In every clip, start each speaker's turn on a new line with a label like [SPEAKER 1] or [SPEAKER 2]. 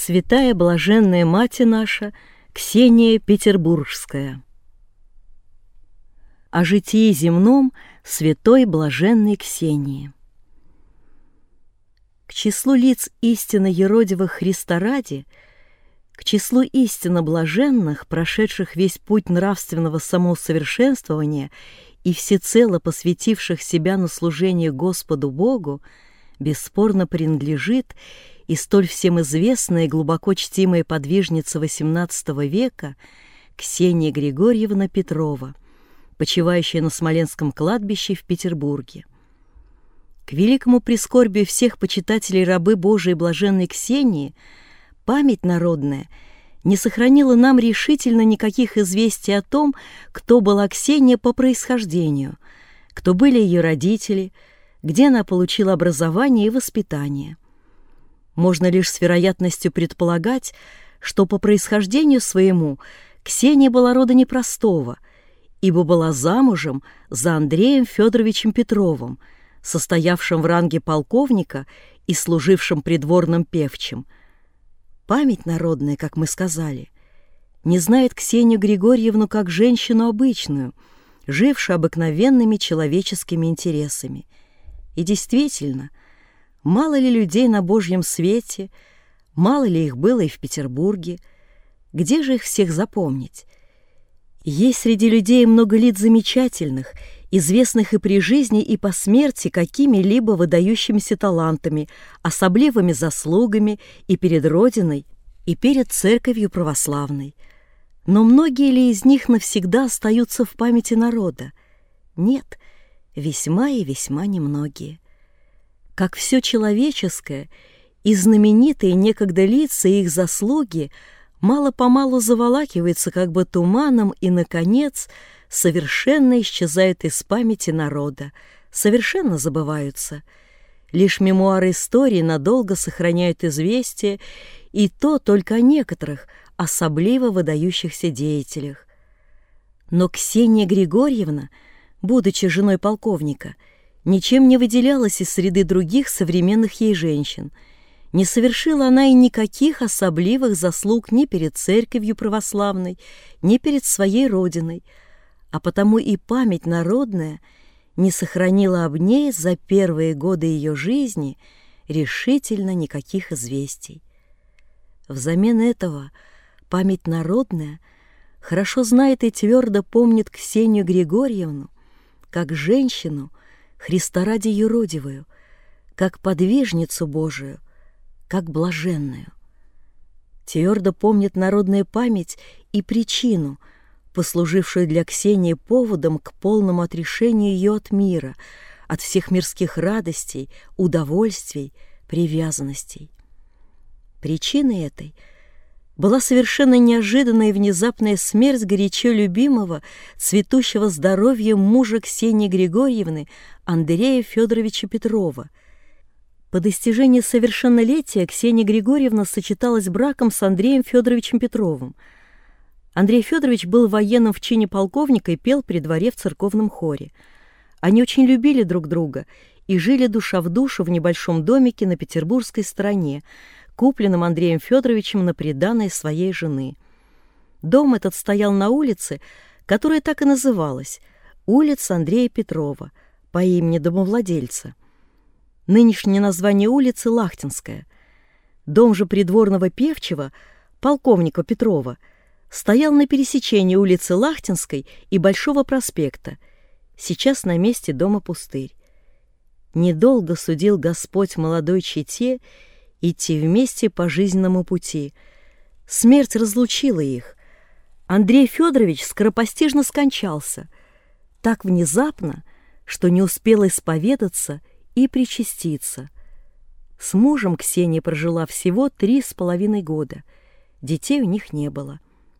[SPEAKER 1] Святая блаженная Мать наша Ксения Петербургская. О житии земном святой блаженной Ксении. К числу лиц истинно еродивых Христа ради, к числу истинно блаженных, прошедших весь путь нравственного самоусовершенствования и всецело посвятивших себя на служение Господу Богу, бесспорно принадлежит и столь всем известная и глубоко чтимая подвижница XVIII века Ксения Григорьевна Петрова, почивающая на Смоленском кладбище в Петербурге. К великому прискорбию всех почитателей рабы Божией блаженной Ксении память народная не сохранила нам решительно никаких известий о том, кто была Ксения по происхождению, кто были ее родители, где она получила образование и воспитание. Можно лишь с вероятностью предполагать, что по происхождению своему Ксения была рода непростого, ибо была замужем за Андреем Федоровичем Петровым, состоявшим в ранге полковника и служившим придворным певчим. Память народная, как мы сказали, не знает Ксению Григорьевну как женщину обычную, жившую обыкновенными человеческими интересами. И действительно, мало ли людей на Божьем свете, мало ли их было и в Петербурге, где же их всех запомнить? Есть среди людей много лиц замечательных, известных и при жизни, и по смерти какими-либо выдающимися талантами, особливыми заслугами и перед Родиной, и перед Церковью Православной. Но многие ли из них навсегда остаются в памяти народа? Нет, весьма и весьма немногие. Как все человеческое, и знаменитые некогда лица и их заслуги мало-помалу заволакиваются как бы туманом и, наконец, совершенно исчезают из памяти народа, совершенно забываются. Лишь мемуары истории надолго сохраняют известия, и то только о некоторых, особливо выдающихся деятелях. Но Ксения Григорьевна, будучи женой полковника, ничем не выделялась из среды других современных ей женщин. Не совершила она и никаких особливых заслуг ни перед Церковью Православной, ни перед своей Родиной, а потому и память народная не сохранила об ней за первые годы ее жизни решительно никаких известий. Взамен этого память народная хорошо знает и твердо помнит Ксению Григорьевну как женщину, Христа ради юродивую, как подвижницу Божию, как блаженную. Твердо помнит народная память и причину, послужившую для Ксении поводом к полному отрешению ее от мира, от всех мирских радостей, удовольствий, привязанностей. Причиной этой была совершенно неожиданная и внезапная смерть горячо любимого, цветущего здоровьем мужа Ксении Григорьевны Андрея Федоровича Петрова. По достижении совершеннолетия Ксения Григорьевна сочеталась браком с Андреем Федоровичем Петровым. Андрей Федорович был военным в чине полковника и пел при дворе в церковном хоре. Они очень любили друг друга и жили душа в душу в небольшом домике на петербургской стороне, купленном Андреем Федоровичем на приданое своей жены. Дом этот стоял на улице, которая так и называлась – улица Андрея Петрова, по имени домовладельца. Нынешнее название улицы – Лахтинская. Дом же придворного певчего, полковника Петрова, стоял на пересечении улицы Лахтинской и Большого проспекта. Сейчас на месте дома пустырь. Недолго судил Господь молодой чете идти вместе по жизненному пути. Смерть разлучила их. Андрей Федорович скоропостижно скончался, так внезапно, что не успел исповедаться и причаститься. С мужем Ксения прожила всего 3,5 года. Детей у них не было.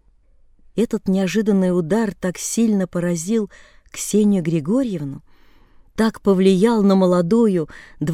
[SPEAKER 1] Этот неожиданный удар так сильно поразил Ксению Григорьевну, так повлиял на молодую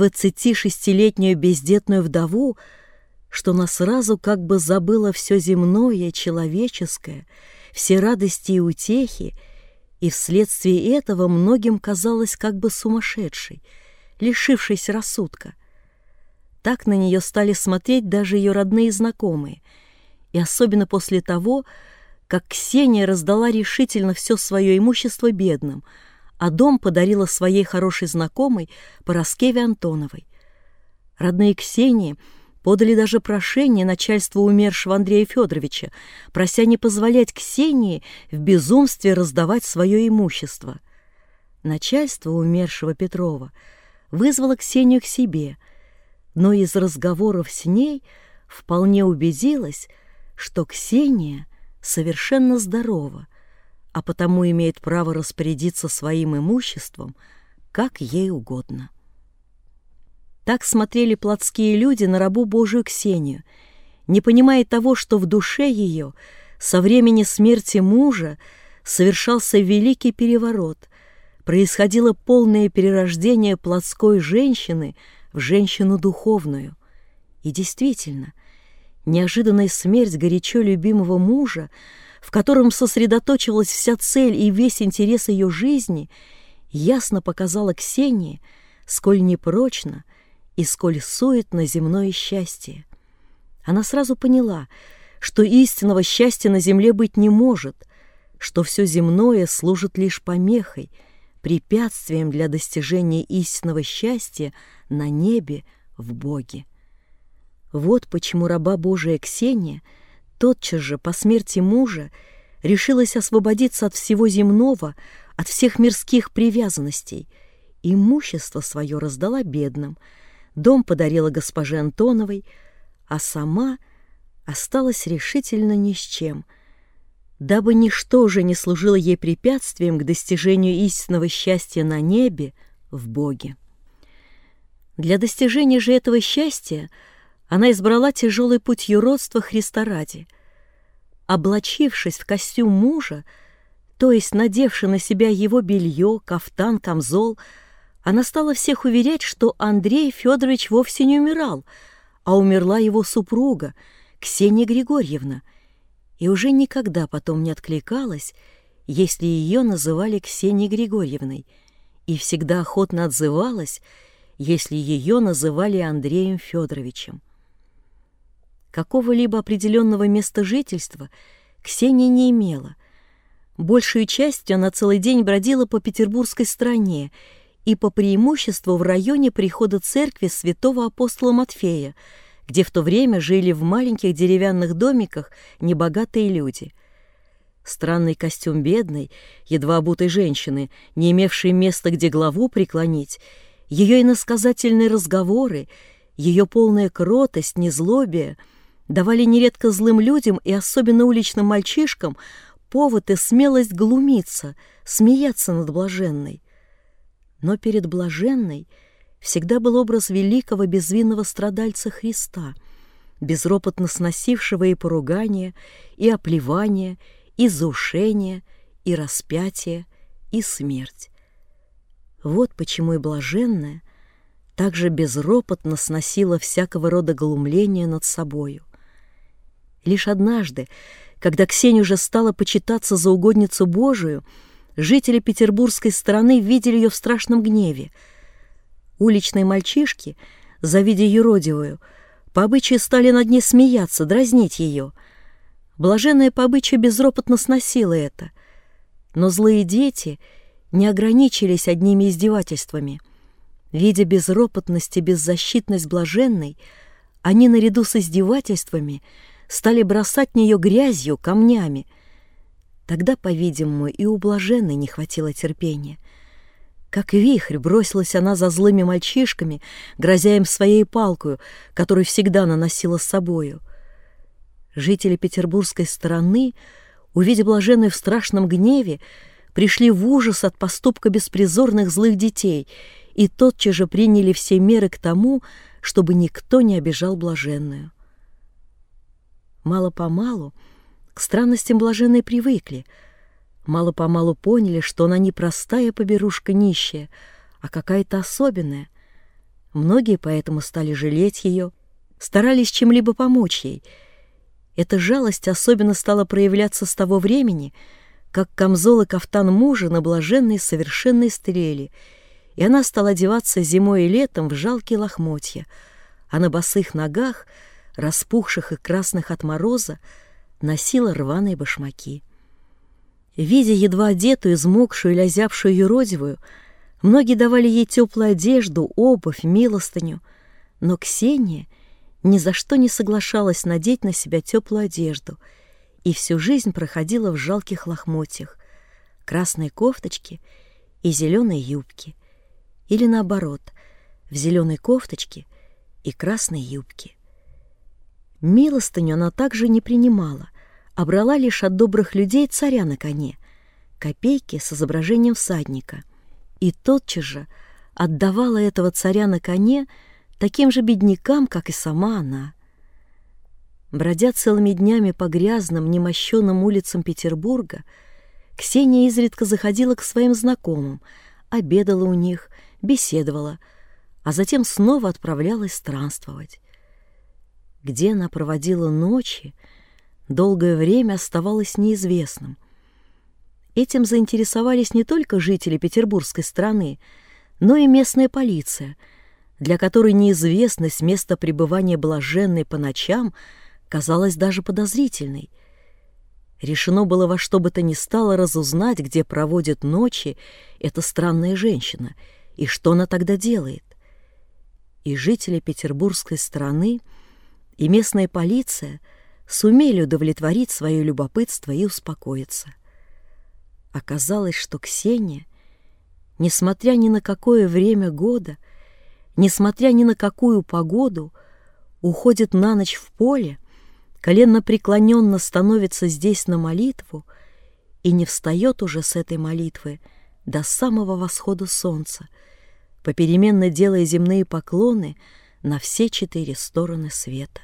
[SPEAKER 1] 26-летнюю бездетную вдову, что она сразу как бы забыла все земное, человеческое, все радости и утехи, и вследствие этого многим казалась как бы сумасшедшей, лишившейся рассудка. Так на нее стали смотреть даже ее родные и знакомые, и особенно после того, как Ксения раздала решительно все свое имущество бедным, а дом подарила своей хорошей знакомой Параскеве Антоновой. Родные Ксении подали даже прошение начальству умершего Андрея Федоровича, прося не позволять Ксении в безумстве раздавать свое имущество. Начальство умершего Петрова вызвало Ксению к себе, но из разговоров с ней вполне убедилась, что Ксения совершенно здорова, а потому имеет право распорядиться своим имуществом, как ей угодно. Так смотрели плотские люди на рабу Божию Ксению, не понимая того, что в душе ее со времени смерти мужа совершался великий переворот, происходило полное перерождение плотской женщины в женщину духовную. И действительно, неожиданная смерть горячо любимого мужа, в котором сосредоточилась вся цель и весь интерес ее жизни, ясно показала Ксении, сколь непрочно и сколь суетно земное счастье. Она сразу поняла, что истинного счастья на земле быть не может, что все земное служит лишь помехой, препятствием для достижения истинного счастья на небе в Боге. Вот почему раба Божия Ксения тотчас же по смерти мужа решилась освободиться от всего земного, от всех мирских привязанностей. Имущество свое раздала бедным, дом подарила госпоже Антоновой, а сама осталась решительно ни с чем, дабы ничто же не служило ей препятствием к достижению истинного счастья на небе в Боге. Для достижения же этого счастья она избрала тяжелый путь юродства Христа ради. Облачившись в костюм мужа, то есть надевши на себя его белье, кафтан, камзол, она стала всех уверять, что Андрей Федорович вовсе не умирал, а умерла его супруга, Ксения Григорьевна, и уже никогда потом не откликалась, если ее называли Ксенией Григорьевной, и всегда охотно отзывалась, если ее называли Андреем Федоровичем. Какого-либо определенного места жительства Ксения не имела. Большую частью она целый день бродила по петербургской стороне и по преимуществу в районе прихода церкви святого апостола Матфея, где в то время жили в маленьких деревянных домиках небогатые люди. Странный костюм бедной, едва обутой женщины, не имевшей места, где главу преклонить, ее иносказательные разговоры, ее полная кротость, незлобие давали нередко злым людям и особенно уличным мальчишкам повод и смелость глумиться, смеяться над блаженной. Но перед блаженной всегда был образ великого безвинного страдальца Христа, безропотно сносившего и поругание, и оплевание, и заушение, и распятие, и смерть. Вот почему и блаженная также безропотно сносила всякого рода глумления над собою. Лишь однажды, когда Ксения уже стала почитаться за угодницу Божию, жители петербургской стороны видели ее в страшном гневе. Уличные мальчишки, завидя юродивую, по обычаю стали над ней смеяться, дразнить ее. Блаженная по обычаю безропотно сносила это. Но злые дети не ограничились одними издевательствами. Видя безропотность и беззащитность блаженной, они наряду с издевательствами стали бросать в нее грязью, камнями. Тогда, по-видимому, и у блаженной не хватило терпения. Как вихрь бросилась она за злыми мальчишками, грозя им своей палкою, которую всегда наносила с собою. Жители петербургской стороны, увидя блаженную в страшном гневе, пришли в ужас от поступка беспризорных злых детей и тотчас же приняли все меры к тому, чтобы никто не обижал блаженную. Мало-помалу к странностям блаженной привыкли, мало-помалу поняли, что она не простая поберушка нищая, а какая-то особенная. Многие поэтому стали жалеть ее, старались чем-либо помочь ей. Эта жалость особенно стала проявляться с того времени, как камзол и кафтан мужа на блаженной совершенно истлели, и она стала одеваться зимой и летом в жалкие лохмотья, а на босых ногах, распухших и красных от мороза, носила рваные башмаки. Видя едва одетую, измокшую или озябшую юродивую, многие давали ей теплую одежду, обувь, милостыню, но Ксения ни за что не соглашалась надеть на себя теплую одежду и всю жизнь проходила в жалких лохмотьях, красной кофточке и зеленой юбке, или наоборот, в зеленой кофточке и красной юбке. Милостыню она также не принимала, а брала лишь от добрых людей царя на коне, копейки с изображением всадника, и тотчас же отдавала этого царя на коне таким же беднякам, как и сама она. Бродя целыми днями по грязным, немощенным улицам Петербурга, Ксения изредка заходила к своим знакомым, обедала у них, беседовала, а затем снова отправлялась странствовать. Где она проводила ночи, долгое время оставалось неизвестным. Этим заинтересовались не только жители петербургской страны, но и местная полиция, для которой неизвестность места пребывания блаженной по ночам казалась даже подозрительной. Решено было во что бы то ни стало разузнать, где проводит ночи эта странная женщина и что она тогда делает. И жители петербургской страны, и местная полиция сумели удовлетворить свое любопытство и успокоиться. Оказалось, что Ксения, несмотря ни на какое время года, несмотря ни на какую погоду, уходит на ночь в поле, коленно-преклоненно становится здесь на молитву и не встает уже с этой молитвы до самого восхода солнца, попеременно делая земные поклоны на все 4 стороны света.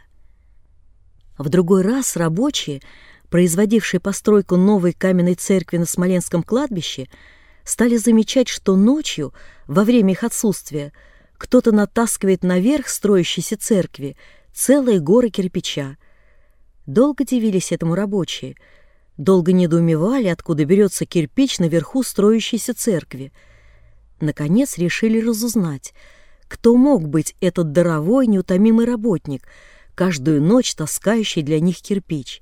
[SPEAKER 1] В другой раз рабочие, производившие постройку новой каменной церкви на Смоленском кладбище, стали замечать, что ночью, во время их отсутствия, кто-то натаскивает наверх строящейся церкви целые горы кирпича. Долго дивились этому рабочие, долго недоумевали, откуда берется кирпич наверху строящейся церкви. Наконец решили разузнать, кто мог быть этот даровой, неутомимый работник, каждую ночь таскающий для них кирпич.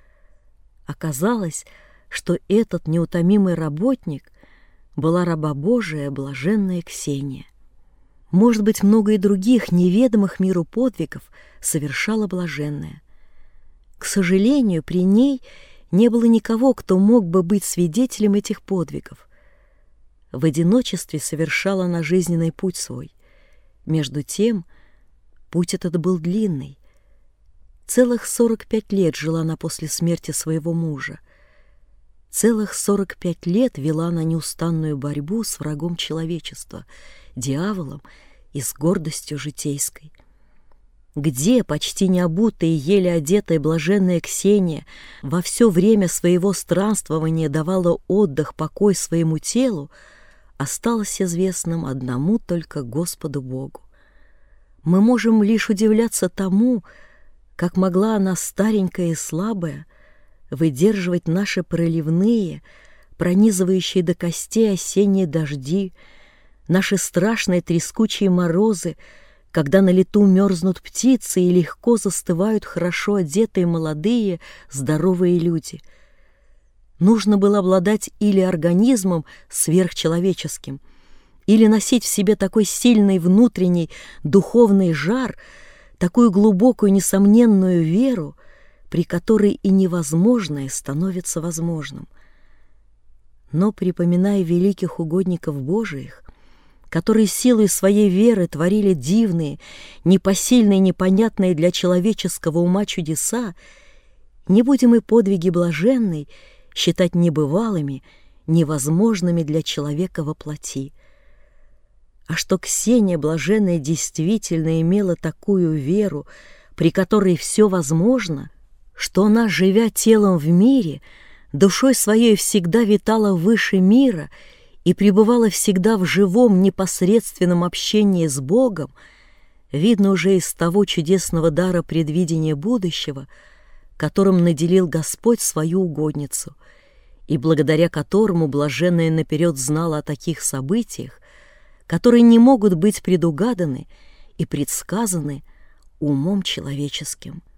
[SPEAKER 1] Оказалось, что этот неутомимый работник была раба Божия, блаженная Ксения. Может быть, много и других неведомых миру подвигов совершала блаженная. К сожалению, при ней не было никого, кто мог бы быть свидетелем этих подвигов. В одиночестве совершала она жизненный путь свой. Между тем, путь этот был длинный. Целых 45 лет жила она после смерти своего мужа. Целых 45 лет вела она неустанную борьбу с врагом человечества, дьяволом и с гордостью житейской. Где почти необутая и еле одетая блаженная Ксения во все время своего странствования давала отдых, покой своему телу, осталось известным одному только Господу Богу. Мы можем лишь удивляться тому, как могла она, старенькая и слабая, выдерживать наши проливные, пронизывающие до костей осенние дожди, наши страшные трескучие морозы, когда на лету мерзнут птицы и легко застывают хорошо одетые молодые, здоровые люди. Нужно было обладать или организмом сверхчеловеческим, или носить в себе такой сильный внутренний духовный жар, такую глубокую несомненную веру, при которой и невозможное становится возможным. Но, припоминая великих угодников Божиих, которые силой своей веры творили дивные, непосильные, непонятные для человеческого ума чудеса, не будем и подвиги блаженной считать небывалыми, невозможными для человека во плоти. А что Ксения блаженная действительно имела такую веру, при которой все возможно, что она, живя телом в мире, душой своей всегда витала выше мира и пребывала всегда в живом непосредственном общении с Богом, видно уже из того чудесного дара предвидения будущего, которым наделил Господь свою угодницу, и благодаря которому блаженная наперед знала о таких событиях, которые не могут быть предугаданы и предсказаны умом человеческим.